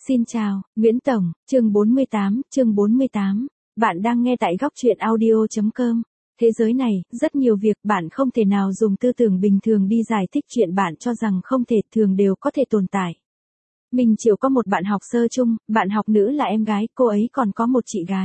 Xin chào, Nguyễn Tổng, chương 48. Bạn đang nghe tại góc truyện audio.com. Thế giới này, rất nhiều việc bạn không thể nào dùng tư tưởng bình thường đi giải thích chuyện bạn cho rằng không thể thường đều có thể tồn tại. Minh Triệu có một bạn học sơ chung, bạn học nữ là em gái, cô ấy còn có một chị gái.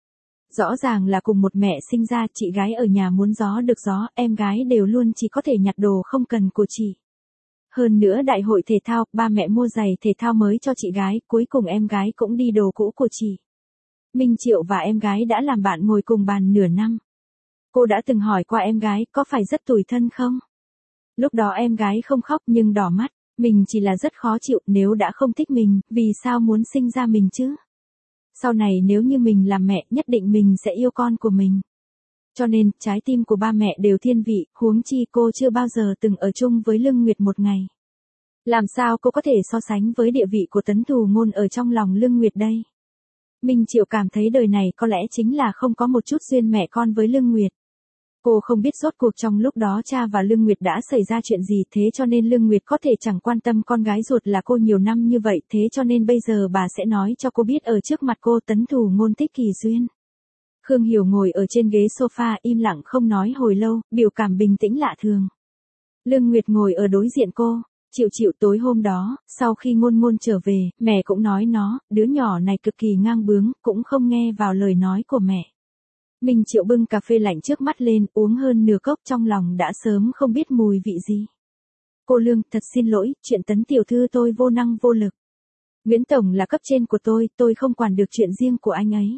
Rõ ràng là cùng một mẹ sinh ra, chị gái ở nhà muốn gió được gió, em gái đều luôn chỉ có thể nhặt đồ không cần của chị. Hơn nữa đại hội thể thao, ba mẹ mua giày thể thao mới cho chị gái, cuối cùng em gái cũng đi đồ cũ của chị. Minh Triệu và em gái đã làm bạn ngồi cùng bàn nửa năm. Cô đã từng hỏi qua em gái có phải rất tủi thân không? Lúc đó em gái không khóc nhưng đỏ mắt, mình chỉ là rất khó chịu, nếu đã không thích mình, vì sao muốn sinh ra mình chứ? Sau này nếu như mình làm mẹ, nhất định mình sẽ yêu con của mình. Cho nên, trái tim của ba mẹ đều thiên vị, huống chi cô chưa bao giờ từng ở chung với Lương Nguyệt một ngày. Làm sao cô có thể so sánh với địa vị của Tấn Thù Ngôn ở trong lòng Lương Nguyệt đây? Minh Triệu cảm thấy đời này có lẽ chính là không có một chút duyên mẹ con với Lương Nguyệt. Cô không biết rốt cuộc trong lúc đó cha và Lương Nguyệt đã xảy ra chuyện gì, thế cho nên Lương Nguyệt có thể chẳng quan tâm con gái ruột là cô nhiều năm như vậy, thế cho nên bây giờ bà sẽ nói cho cô biết ở trước mặt cô Tấn Thù Ngôn thích Kỳ Duyên. Khương Hiểu ngồi ở trên ghế sofa im lặng không nói hồi lâu, biểu cảm bình tĩnh lạ thường. Lương Nguyệt ngồi ở đối diện cô. Triệu tối hôm đó, sau khi Ngôn Ngôn trở về, mẹ cũng nói nó, đứa nhỏ này cực kỳ ngang bướng, cũng không nghe vào lời nói của mẹ. Minh Triệu bưng cà phê lạnh trước mắt lên, uống hơn nửa cốc, trong lòng đã sớm không biết mùi vị gì. Cô Lương, thật xin lỗi, chuyện Tấn tiểu thư tôi vô năng vô lực. Nguyễn Tổng là cấp trên của tôi không quản được chuyện riêng của anh ấy.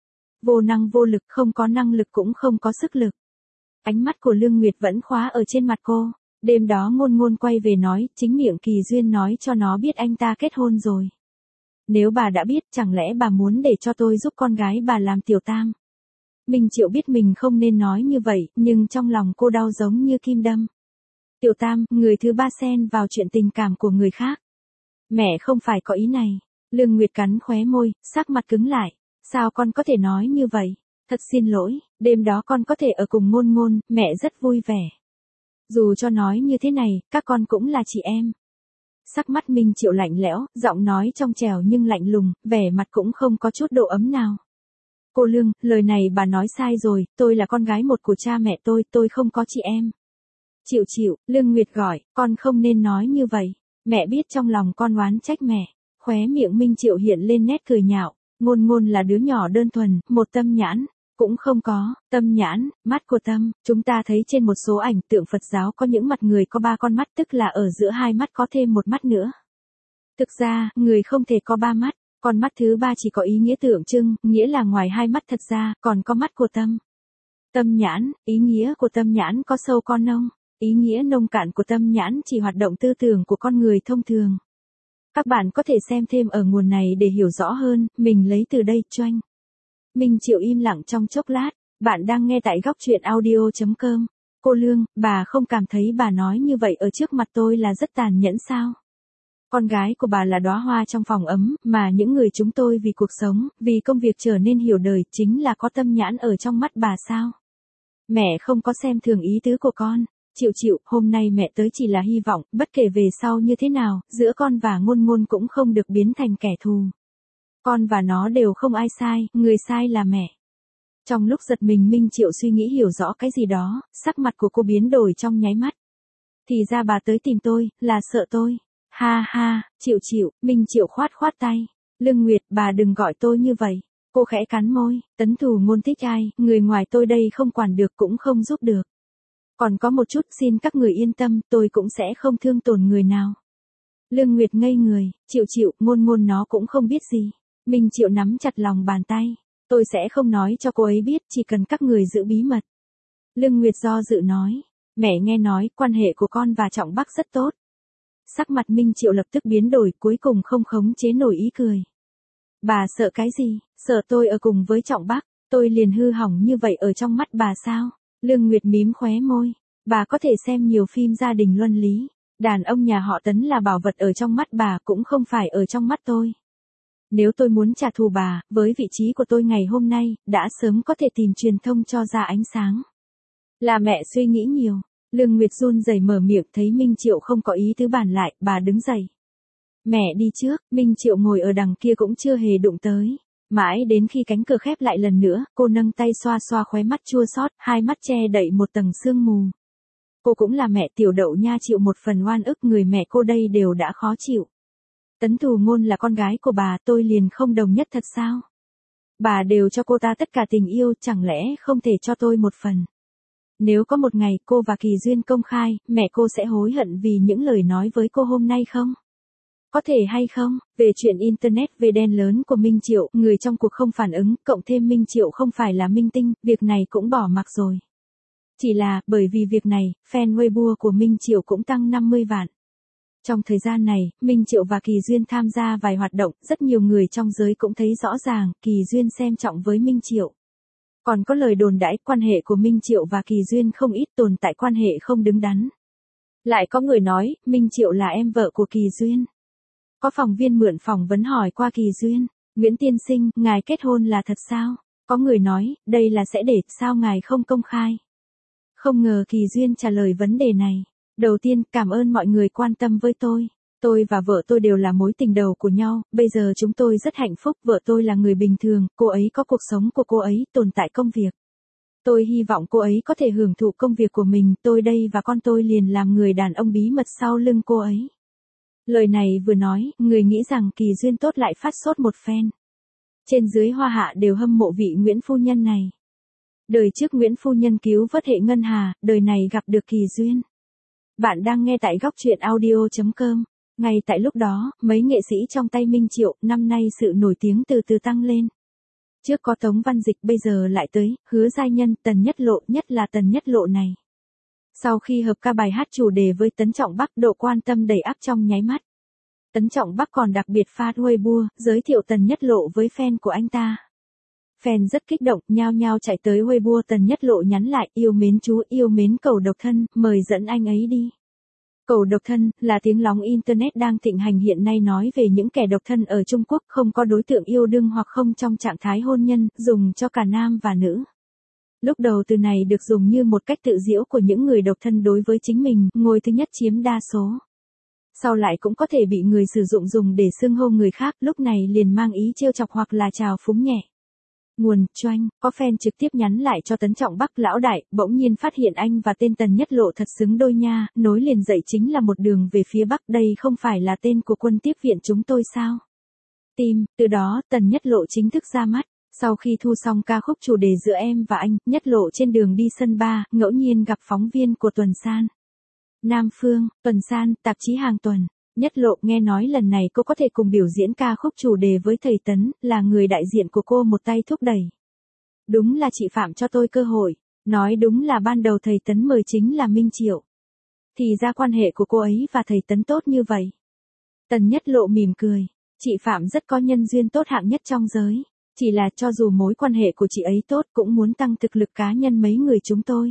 Vô năng vô lực, không có năng lực cũng không có sức lực. Ánh mắt của Lương Nguyệt vẫn khóa ở trên mặt cô. Đêm đó Ngôn Ngôn quay về nói, chính miệng Kỳ Duyên nói cho nó biết anh ta kết hôn rồi. Nếu bà đã biết, chẳng lẽ bà muốn để cho tôi giúp con gái bà làm tiểu tam? Minh Triệu biết mình không nên nói như vậy, nhưng trong lòng cô đau giống như kim đâm. Tiểu tam, người thứ ba xen vào chuyện tình cảm của người khác. Mẹ không phải có ý này. Lương Nguyệt cắn khóe môi, sắc mặt cứng lại. Sao con có thể nói như vậy? Thật xin lỗi, đêm đó con có thể ở cùng Ngôn Ngôn, mẹ rất vui vẻ. Dù cho nói như thế này, các con cũng là chị em. Sắc mắt Minh Triệu lạnh lẽo, giọng nói trong trẻo nhưng lạnh lùng, vẻ mặt cũng không có chút độ ấm nào. Cô Lương, lời này bà nói sai rồi, tôi là con gái một của cha mẹ tôi không có chị em. Triệu, Lương Nguyệt gọi, con không nên nói như vậy. Mẹ biết trong lòng con oán trách mẹ. Khóe miệng Minh Triệu hiện lên nét cười nhạo. Ngôn Ngôn là đứa nhỏ đơn thuần, một tâm nhãn. Cũng không có, tâm nhãn, mắt của tâm, chúng ta thấy trên một số ảnh tượng Phật giáo có những mặt người có 3 con mắt, tức là ở giữa 2 mắt có thêm một mắt nữa. Thực ra, người không thể có 3 mắt, con mắt thứ 3 chỉ có ý nghĩa tượng trưng, nghĩa là ngoài 2 mắt thật ra, còn có mắt của tâm. Tâm nhãn, ý nghĩa của tâm nhãn có sâu có nông, ý nghĩa nông cạn của tâm nhãn chỉ hoạt động tư tưởng của con người thông thường. Các bạn có thể xem thêm ở nguồn này để hiểu rõ hơn, mình lấy từ đây, choanh. Minh Triệu im lặng trong chốc lát, bạn đang nghe tại góc truyện audio.com. Cô Lương, bà không cảm thấy bà nói như vậy ở trước mặt tôi là rất tàn nhẫn sao? Con gái của bà là đóa hoa trong phòng ấm, mà những người chúng tôi vì cuộc sống, vì công việc trở nên hiểu đời, chính là có tâm nhãn ở trong mắt bà sao? Mẹ không có xem thường ý tứ của con. Triệu, hôm nay mẹ tới chỉ là hy vọng, bất kể về sau như thế nào, giữa con và Ngôn Ngôn cũng không được biến thành kẻ thù. Con và nó đều không ai sai, người sai là mẹ. Trong lúc giật mình Minh Triệu suy nghĩ hiểu rõ cái gì đó, sắc mặt của cô biến đổi trong nháy mắt. Thì ra bà tới tìm tôi, là sợ tôi. Ha ha, Triệu, Minh Triệu khoát tay. Lương Nguyệt, bà đừng gọi tôi như vậy. Cô khẽ cắn môi, Tấn Thù Ngôn thích ai, người ngoài tôi đây không quản được cũng không giúp được. Còn có một chút, xin các người yên tâm, tôi cũng sẽ không thương tổn người nào. Lương Nguyệt ngây người, Triệu, Ngôn nó cũng không biết gì. Minh Triệu nắm chặt lòng bàn tay. Tôi sẽ không nói cho cô ấy biết, chỉ cần các người giữ bí mật. Lương Nguyệt do dự nói. Mẹ nghe nói, quan hệ của con và Trọng Bắc rất tốt. Sắc mặt Minh Triệu lập tức biến đổi, cuối cùng không khống chế nổi ý cười. Bà sợ cái gì? Sợ tôi ở cùng với Trọng Bắc, tôi liền hư hỏng như vậy ở trong mắt bà sao? Lương Nguyệt mím khóe môi. Bà có thể xem nhiều phim gia đình luân lý. Đàn ông nhà họ Tấn là bảo vật ở trong mắt bà, cũng không phải ở trong mắt tôi. Nếu tôi muốn trả thù bà, với vị trí của tôi ngày hôm nay, đã sớm có thể tìm truyền thông cho ra ánh sáng. Là mẹ suy nghĩ nhiều. Lương Nguyệt run rẩy mở miệng, thấy Minh Triệu không có ý tứ bàn lại, bà đứng dậy. Mẹ đi trước, Minh Triệu ngồi ở đằng kia cũng chưa hề đụng tới. Mãi đến khi cánh cửa khép lại lần nữa, cô nâng tay xoa xoa khóe mắt chua xót, hai mắt che đậy một tầng sương mù. Cô cũng là mẹ Tiểu Đậu nha, chịu một phần oan ức người mẹ cô đây đều đã khó chịu. Tấn Thù Ngôn là con gái của bà, tôi liền không đồng nhất thật sao? Bà đều cho cô ta tất cả tình yêu, chẳng lẽ không thể cho tôi một phần? Nếu có một ngày cô và Kỳ Duyên công khai, mẹ cô sẽ hối hận vì những lời nói với cô hôm nay không? Có thể hay không? Về chuyện Internet về đen lớn của Minh Triệu, người trong cuộc không phản ứng, cộng thêm Minh Triệu không phải là minh tinh, việc này cũng bỏ mặc rồi. Chỉ là, bởi vì việc này, fan Weibo của Minh Triệu cũng tăng 50 vạn. Trong thời gian này, Minh Triệu và Kỳ Duyên tham gia vài hoạt động, rất nhiều người trong giới cũng thấy rõ ràng, Kỳ Duyên xem trọng với Minh Triệu. Còn có lời đồn đãi, quan hệ của Minh Triệu và Kỳ Duyên không ít tồn tại quan hệ không đứng đắn. Lại có người nói, Minh Triệu là em vợ của Kỳ Duyên. Có phóng viên mượn phỏng vấn hỏi qua Kỳ Duyên, Nguyễn tiên sinh, ngài kết hôn là thật sao? Có người nói, đây là sẽ để, sao ngài không công khai? Không ngờ Kỳ Duyên trả lời vấn đề này. Đầu tiên, cảm ơn mọi người quan tâm với tôi. Tôi và vợ tôi đều là mối tình đầu của nhau, bây giờ chúng tôi rất hạnh phúc, vợ tôi là người bình thường, cô ấy có cuộc sống của cô ấy, tồn tại công việc. Tôi hy vọng cô ấy có thể hưởng thụ công việc của mình, tôi đây và con tôi liền làm người đàn ông bí mật sau lưng cô ấy. Lời này vừa nói, người nghĩ rằng Kỳ Duyên tốt lại phát sốt một phen. Trên dưới Hoa Hạ đều hâm mộ vị Nguyễn phu nhân này. Đời trước Nguyễn phu nhân cứu vớt hệ ngân hà, đời này gặp được Kỳ Duyên. Bạn đang nghe tại góc truyện audio.com. Ngay tại lúc đó, mấy nghệ sĩ trong tay Minh Triệu, năm nay sự nổi tiếng từ từ tăng lên. Trước có Tống Văn Dịch, bây giờ lại tới, Hứa Giai Nhân, Tần Nhất Lộ, nhất là Tần Nhất Lộ này. Sau khi hợp ca bài hát chủ đề với Tấn Trọng Bắc, độ quan tâm đầy ắp trong nháy mắt. Tấn Trọng Bắc còn đặc biệt phát Weibo, giới thiệu Tần Nhất Lộ với fan của anh ta. Fan rất kích động, nhao nhao chạy tới Weibo Tần Nhất Lộ nhắn lại, yêu mến chú, yêu mến Cẩu Độc Thân, mời dẫn anh ấy đi. Cẩu Độc Thân, là tiếng lóng Internet đang thịnh hành hiện nay nói về những kẻ độc thân ở Trung Quốc không có đối tượng yêu đương hoặc không trong trạng thái hôn nhân, dùng cho cả nam và nữ. Lúc đầu từ này được dùng như một cách tự giễu của những người độc thân đối với chính mình, ngôi thứ nhất chiếm đa số. Sau lại cũng có thể bị người sử dụng dùng để xưng hô người khác, lúc này liền mang ý trêu chọc hoặc là trào phúng nhẹ. Nguồn, Choanh, có fan trực tiếp nhắn lại cho Tấn Trọng Bắc lão đại, bỗng nhiên phát hiện anh và tên Tần Nhất Lộ thật xứng đôi nha, nối liền dậy chính là một đường về phía Bắc, đây không phải là tên của quân tiếp viện chúng tôi sao? Tim, từ đó, Tần Nhất Lộ chính thức ra mắt. Sau khi thu xong ca khúc chủ đề giữa em và anh, Nhất Lộ trên đường đi sân ba, ngẫu nhiên gặp phóng viên của Tuần San. Nam Phương, Tuần San, tạp chí hàng tuần. Nhất Lộ nghe nói lần này cô có thể cùng biểu diễn ca khúc chủ đề với thầy Tấn, là người đại diện của cô một tay thúc đẩy. Đúng là chị Phạm cho tôi cơ hội, nói đúng là ban đầu thầy Tấn mời chính là Minh Triệu. Thì ra quan hệ của cô ấy và thầy Tấn tốt như vậy. Tần Nhất Lộ mỉm cười, chị Phạm rất có nhân duyên tốt hạng nhất trong giới. Chỉ là cho dù mối quan hệ của chị ấy tốt cũng muốn tăng thực lực cá nhân mấy người chúng tôi.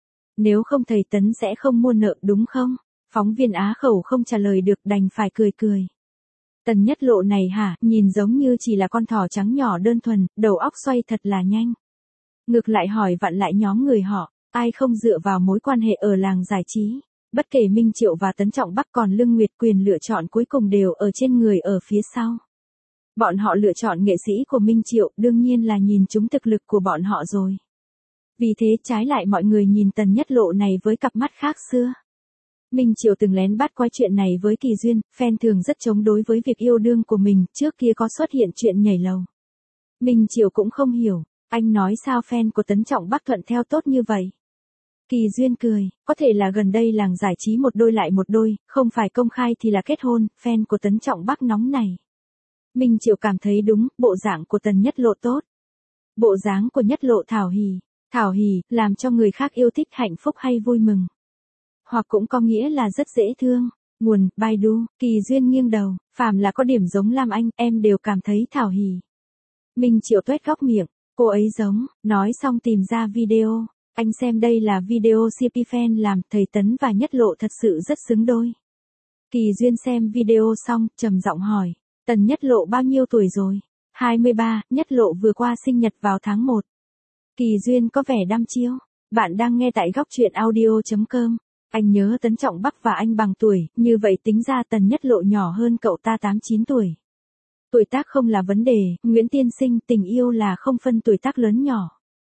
Nếu không thầy Tấn sẽ không mua nợ đúng không? Phóng viên á khẩu không trả lời được đành phải cười cười. Tần Nhất Lộ này hả, nhìn giống như chỉ là con thỏ trắng nhỏ đơn thuần, đầu óc xoay thật là nhanh. Ngược lại hỏi vặn lại nhóm người họ, ai không dựa vào mối quan hệ ở làng giải trí. Bất kể Minh Triệu và Tấn Trọng Bắc còn Lương Nguyệt quyền lựa chọn cuối cùng đều ở trên người ở phía sau. Bọn họ lựa chọn nghệ sĩ của Minh Triệu, đương nhiên là nhìn trúng thực lực của bọn họ rồi. Vì thế trái lại mọi người nhìn Tần Nhất Lộ này với cặp mắt khác xưa. Minh Triệu từng lén bắt quay chuyện này với Kỳ Duyên, fan thường rất chống đối với việc yêu đương của mình, trước kia có xuất hiện chuyện nhảy lầu. Minh Triệu cũng không hiểu, anh nói sao fan của Tấn Trọng Bắc thuận theo tốt như vậy. Kỳ Duyên cười, có thể là gần đây làng giải trí một đôi lại một đôi, không phải công khai thì là kết hôn, fan của Tấn Trọng Bắc nóng này. Minh Triệu cảm thấy đúng, bộ dạng của Tần Nhất Lộ tốt. Bộ dáng của Nhất Lộ thảo hỉ, làm cho người khác yêu thích hạnh phúc hay vui mừng. Hoặc cũng có nghĩa là rất dễ thương. Nguồn, Baidu, Kỳ Duyên nghiêng đầu, phàm là có điểm giống Lam Anh, em đều cảm thấy thảo hỉ. Minh Triệu tuét góc miệng, cô ấy giống, nói xong tìm ra video. Anh xem đây là video CP fan làm, thầy Tấn và Nhất Lộ thật sự rất xứng đôi. Kỳ Duyên xem video xong, trầm giọng hỏi, Tần Nhất Lộ bao nhiêu tuổi rồi? 23, Nhất Lộ vừa qua sinh nhật vào tháng 1. Kỳ Duyên có vẻ đăm chiêu. Bạn đang nghe tại góc truyện audio.com. Anh nhớ Tấn Trọng Bắc và anh bằng tuổi, như vậy tính ra Tần Nhất Lộ nhỏ hơn cậu ta 8-9 tuổi. Tuổi tác không là vấn đề, Nguyễn tiên sinh, tình yêu là không phân tuổi tác lớn nhỏ.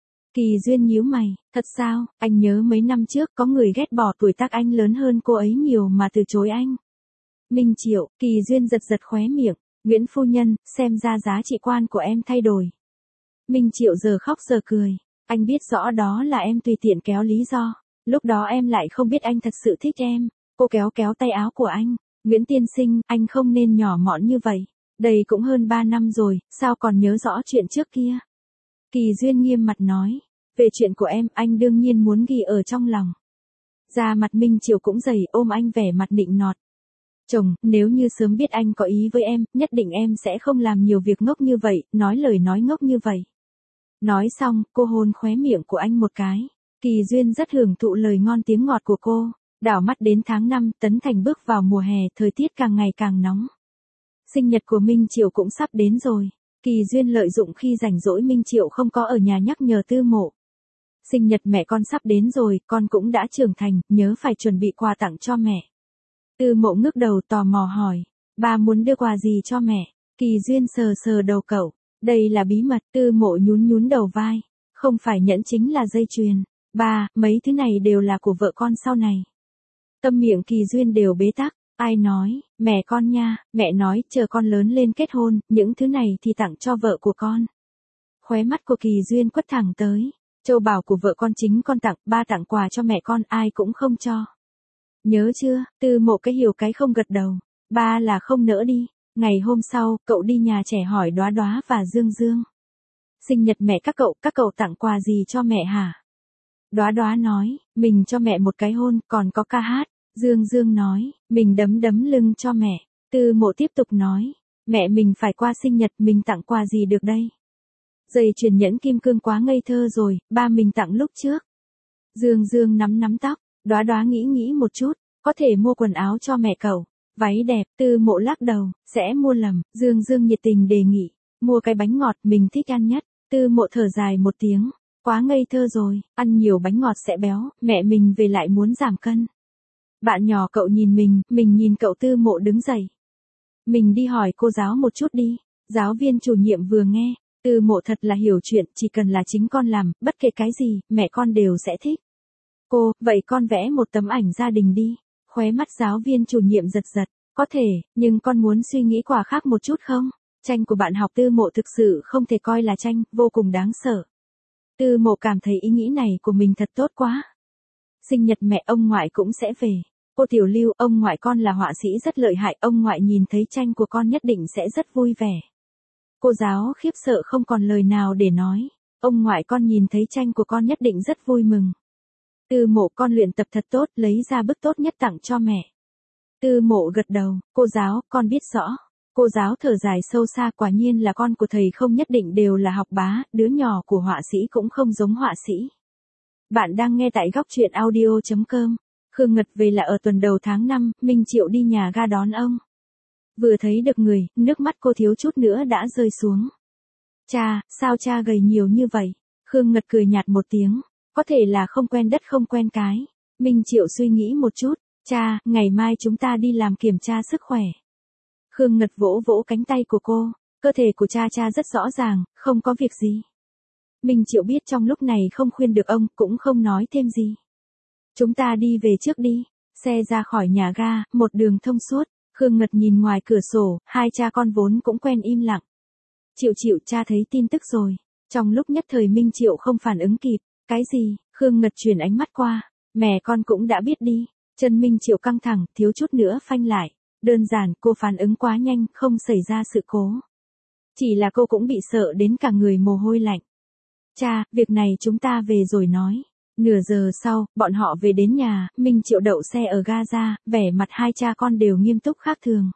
Kỳ Duyên nhíu mày, thật sao, anh nhớ mấy năm trước có người ghét bỏ tuổi tác anh lớn hơn cô ấy nhiều mà từ chối anh. Minh Triệu, Kỳ Duyên giật giật khóe miệng, Nguyễn phu nhân, xem ra giá trị quan của em thay đổi. Minh Triệu giờ khóc giờ cười, anh biết rõ đó là em tùy tiện kéo lý do, lúc đó em lại không biết anh thật sự thích em. Cô kéo kéo tay áo của anh, Nguyễn tiên sinh, anh không nên nhỏ mọn như vậy, đây cũng hơn 3 năm rồi, sao còn nhớ rõ chuyện trước kia. Kỳ Duyên nghiêm mặt nói, về chuyện của em anh đương nhiên muốn ghi ở trong lòng. Da mặt Minh Triệu cũng dày, ôm anh vẻ mặt nịnh nọt. Chồng, nếu như sớm biết anh có ý với em, nhất định em sẽ không làm nhiều việc ngốc như vậy, nói lời nói ngốc như vậy. Nói xong, cô hôn khóe miệng của anh một cái. Kỳ Duyên rất hưởng thụ lời ngon tiếng ngọt của cô. Đảo mắt đến tháng 5, Tấn Thành bước vào mùa hè, thời tiết càng ngày càng nóng. Sinh nhật của Minh Triệu cũng sắp đến rồi. Kỳ Duyên lợi dụng khi rảnh rỗi Minh Triệu không có ở nhà nhắc nhở Tư Mộ. Sinh nhật mẹ con sắp đến rồi, con cũng đã trưởng thành, nhớ phải chuẩn bị quà tặng cho mẹ. Tư Mộ ngước đầu tò mò hỏi, ba muốn đưa quà gì cho mẹ? Kỳ Duyên sờ sờ đầu cậu, đây là bí mật. Tư Mộ nhún nhún đầu vai, không phải nhẫn chính là dây chuyền. Ba, mấy thứ này đều là của vợ con sau này. Tâm miệng Kỳ Duyên đều bế tắc, ai nói, mẹ con nha, mẹ nói chờ con lớn lên kết hôn, những thứ này thì tặng cho vợ của con. Khóe mắt của Kỳ Duyên quất thẳng tới, châu báu của vợ con chính con tặng, ba tặng quà cho mẹ con ai cũng không cho. Nhớ chưa? Tư Mộ cái hiểu cái không gật đầu, ba là không nỡ đi. Ngày hôm sau, cậu đi nhà trẻ hỏi Đóa Đóa và Dương Dương. Sinh nhật mẹ các cậu tặng quà gì cho mẹ hả? Đóa Đóa nói, mình cho mẹ một cái hôn, còn có ca hát. Dương Dương nói, mình đấm đấm lưng cho mẹ. Tư Mộ tiếp tục nói, mẹ mình phải qua sinh nhật, mình tặng quà gì được đây? Dây chuyền nhẫn kim cương quá ngây thơ rồi, ba mình tặng lúc trước. Dương Dương nắm nắm tóc, Đóa Đóa nghĩ một chút, có thể mua quần áo cho mẹ cậu. Váy đẹp. Tư Mộ lắc đầu, sẽ mua lầm. Dương Dương nhiệt tình đề nghị, mua cái bánh ngọt mình thích ăn nhất. Tư Mộ thở dài một tiếng, quá ngây thơ rồi, ăn nhiều bánh ngọt sẽ béo, mẹ mình về lại muốn giảm cân. Bạn nhỏ cậu nhìn mình nhìn cậu. Tư Mộ đứng dậy. Mình đi hỏi cô giáo một chút đi. Giáo viên chủ nhiệm vừa nghe, Tư Mộ thật là hiểu chuyện, chỉ cần là chính con làm, bất kể cái gì, mẹ con đều sẽ thích. Cô, vậy con vẽ một tấm ảnh gia đình đi. Khóe mắt giáo viên chủ nhiệm giật giật, có thể, nhưng con muốn suy nghĩ quả khác một chút không? Tranh của bạn học Tư Mộ thực sự không thể coi là tranh, vô cùng đáng sợ. Tư Mộ cảm thấy ý nghĩ này của mình thật tốt quá. Sinh nhật mẹ ông ngoại cũng sẽ về. Cô Tiểu Lưu, ông ngoại con là họa sĩ rất lợi hại, ông ngoại nhìn thấy tranh của con nhất định sẽ rất vui vẻ. Cô giáo khiếp sợ không còn lời nào để nói. Ông ngoại con nhìn thấy tranh của con nhất định rất vui mừng. Tư Mộ con luyện tập thật tốt, lấy ra bức tốt nhất tặng cho mẹ. Tư Mộ gật đầu, cô giáo, con biết rõ. Cô giáo thở dài sâu xa, quả nhiên là con của thầy không nhất định đều là học bá, đứa nhỏ của họa sĩ cũng không giống họa sĩ. Bạn đang nghe tại góc truyện audio.com. Khương Ngật về là ở tuần đầu tháng 5, Minh Triệu đi nhà ga đón ông. Vừa thấy được người, nước mắt cô thiếu chút nữa đã rơi xuống. Cha, sao cha gầy nhiều như vậy? Khương Ngật cười nhạt một tiếng, có thể là không quen đất không quen cái. Minh Triệu suy nghĩ một chút, cha, ngày mai chúng ta đi làm kiểm tra sức khỏe. Khương Ngật vỗ vỗ cánh tay của cô, cơ thể của cha rất rõ ràng, không có việc gì. Minh Triệu biết trong lúc này không khuyên được ông, cũng không nói thêm gì. Chúng ta đi về trước đi. Xe ra khỏi nhà ga, một đường thông suốt. Khương Ngật nhìn ngoài cửa sổ, hai cha con vốn cũng quen im lặng. Triệu, cha thấy tin tức rồi. Trong lúc nhất thời Minh Triệu không phản ứng kịp. Cái gì? Khương Ngật chuyển ánh mắt qua. Mẹ con cũng đã biết đi. Chân Minh Triệu căng thẳng, thiếu chút nữa phanh lại. Đơn giản, cô phản ứng quá nhanh, không xảy ra sự cố. Chỉ là cô cũng bị sợ đến cả người mồ hôi lạnh. Cha, việc này chúng ta về rồi nói. Nửa giờ sau, bọn họ về đến nhà, Minh Triệu đậu xe ở Gaza, vẻ mặt hai cha con đều nghiêm túc khác thường.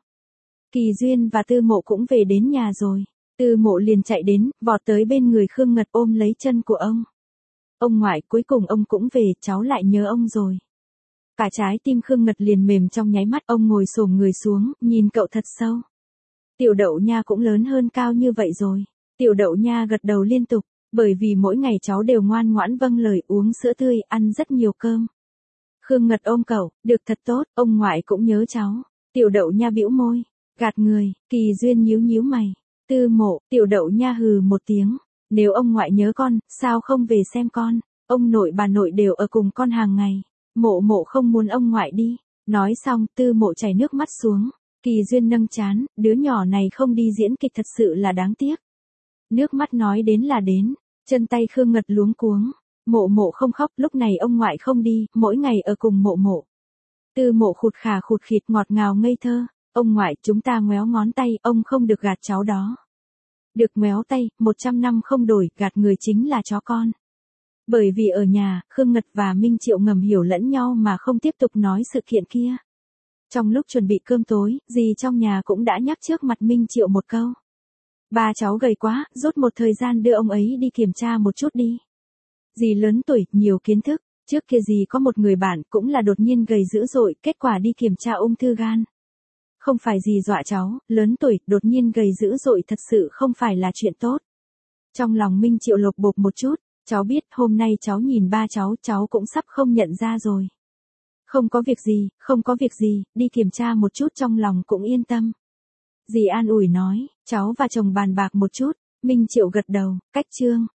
Kỳ Duyên và Tư Mộ cũng về đến nhà rồi. Tư Mộ liền chạy đến, vọt tới bên người Khương Ngật ôm lấy chân của ông. Ông ngoại, cuối cùng ông cũng về, cháu lại nhớ ông rồi. Cả trái tim Khương Ngật liền mềm trong nháy mắt, ông ngồi xổm người xuống, nhìn cậu thật sâu. Tiểu Đậu Nha cũng lớn hơn cao như vậy rồi. Tiểu Đậu Nha gật đầu liên tục. Bởi vì mỗi ngày cháu đều ngoan ngoãn vâng lời, uống sữa tươi, ăn rất nhiều cơm. Khương Ngật ôm cậu, được thật tốt, ông ngoại cũng nhớ cháu. Tiểu Đậu Nha bĩu môi, gạt người, Kỳ Duyên nhíu nhíu mày. Tư Mộ, Tiểu Đậu Nha hừ một tiếng. Nếu ông ngoại nhớ con, sao không về xem con? Ông nội bà nội đều ở cùng con hàng ngày. Mộ Mộ không muốn ông ngoại đi. Nói xong, Tư Mộ chảy nước mắt xuống. Kỳ Duyên nâng chán, đứa nhỏ này không đi diễn kịch thật sự là đáng tiếc. Nước mắt nói đến là đến, chân tay Khương Ngật luống cuống. Mộ Mộ không khóc, lúc này ông ngoại không đi, mỗi ngày ở cùng Mộ Mộ. Tư Mộ khụt khà khụt khịt ngọt ngào ngây thơ. Ông ngoại, chúng ta ngoéo ngón tay, ông không được gạt cháu đó. Được ngoéo tay, 100 năm không đổi, gạt người chính là chó con. Bởi vì ở nhà, Khương Ngật và Minh Triệu ngầm hiểu lẫn nhau mà không tiếp tục nói sự kiện kia. Trong lúc chuẩn bị cơm tối, dì trong nhà cũng đã nhắc trước mặt Minh Triệu một câu. Ba cháu gầy quá, rốt một thời gian đưa ông ấy đi kiểm tra một chút đi. Dì lớn tuổi, nhiều kiến thức, trước kia dì có một người bạn cũng là đột nhiên gầy dữ dội, kết quả đi kiểm tra ung thư gan. Không phải dì dọa cháu, lớn tuổi, đột nhiên gầy dữ dội thật sự không phải là chuyện tốt. Trong lòng Minh Triệu lột bột một chút, cháu biết hôm nay cháu nhìn ba cháu cũng sắp không nhận ra rồi. Không có việc gì, không có việc gì, đi kiểm tra một chút trong lòng cũng yên tâm. Dì an ủi nói, cháu và chồng bàn bạc một chút, Minh Triệu gật đầu, cách chương.